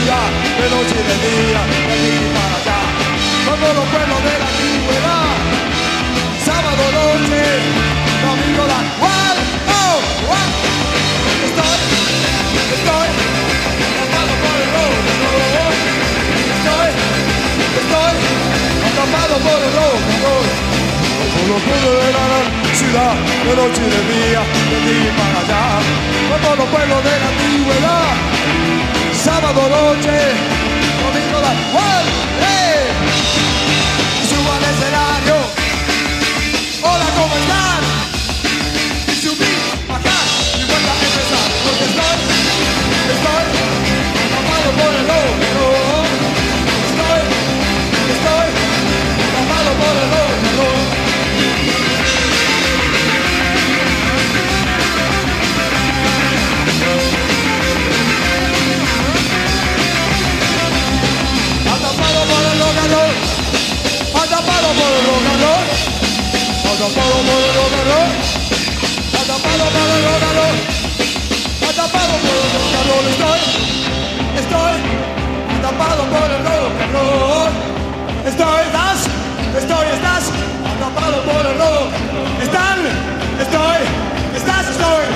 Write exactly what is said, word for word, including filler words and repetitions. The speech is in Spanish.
ciudad, de noche y de día, de aquí y para allá. Como los pueblos de la antigüedad. Sábado noche, domingo la one, oh, one. Estoy, estoy, atrapado por el rock and roll. Estoy, estoy, atrapado por el rock and roll. Como los pueblos de la ciudad, de noche y de día, de aquí y para allá. Como los pueblos de la antigüedad. Sábado noche, domingo la one, hey. Subo al escenario. Hola, ¿cómo están? Y subí, bajar y vuelta a empezar. Porque estoy, estoy atrapado por el rock and roll. Estoy, estoy atrapado por el rock and roll. Atrapado por el rock and roll. Atrapado por el rock and roll. Atrapado por el rock and roll. Atrapado por el rock and roll. Atrapado por el rock and roll. Estoy, estoy atrapado por el rock and roll. Estoy, estás, estoy, estás atrapado por el rock. Están, estoy, estás, estoy.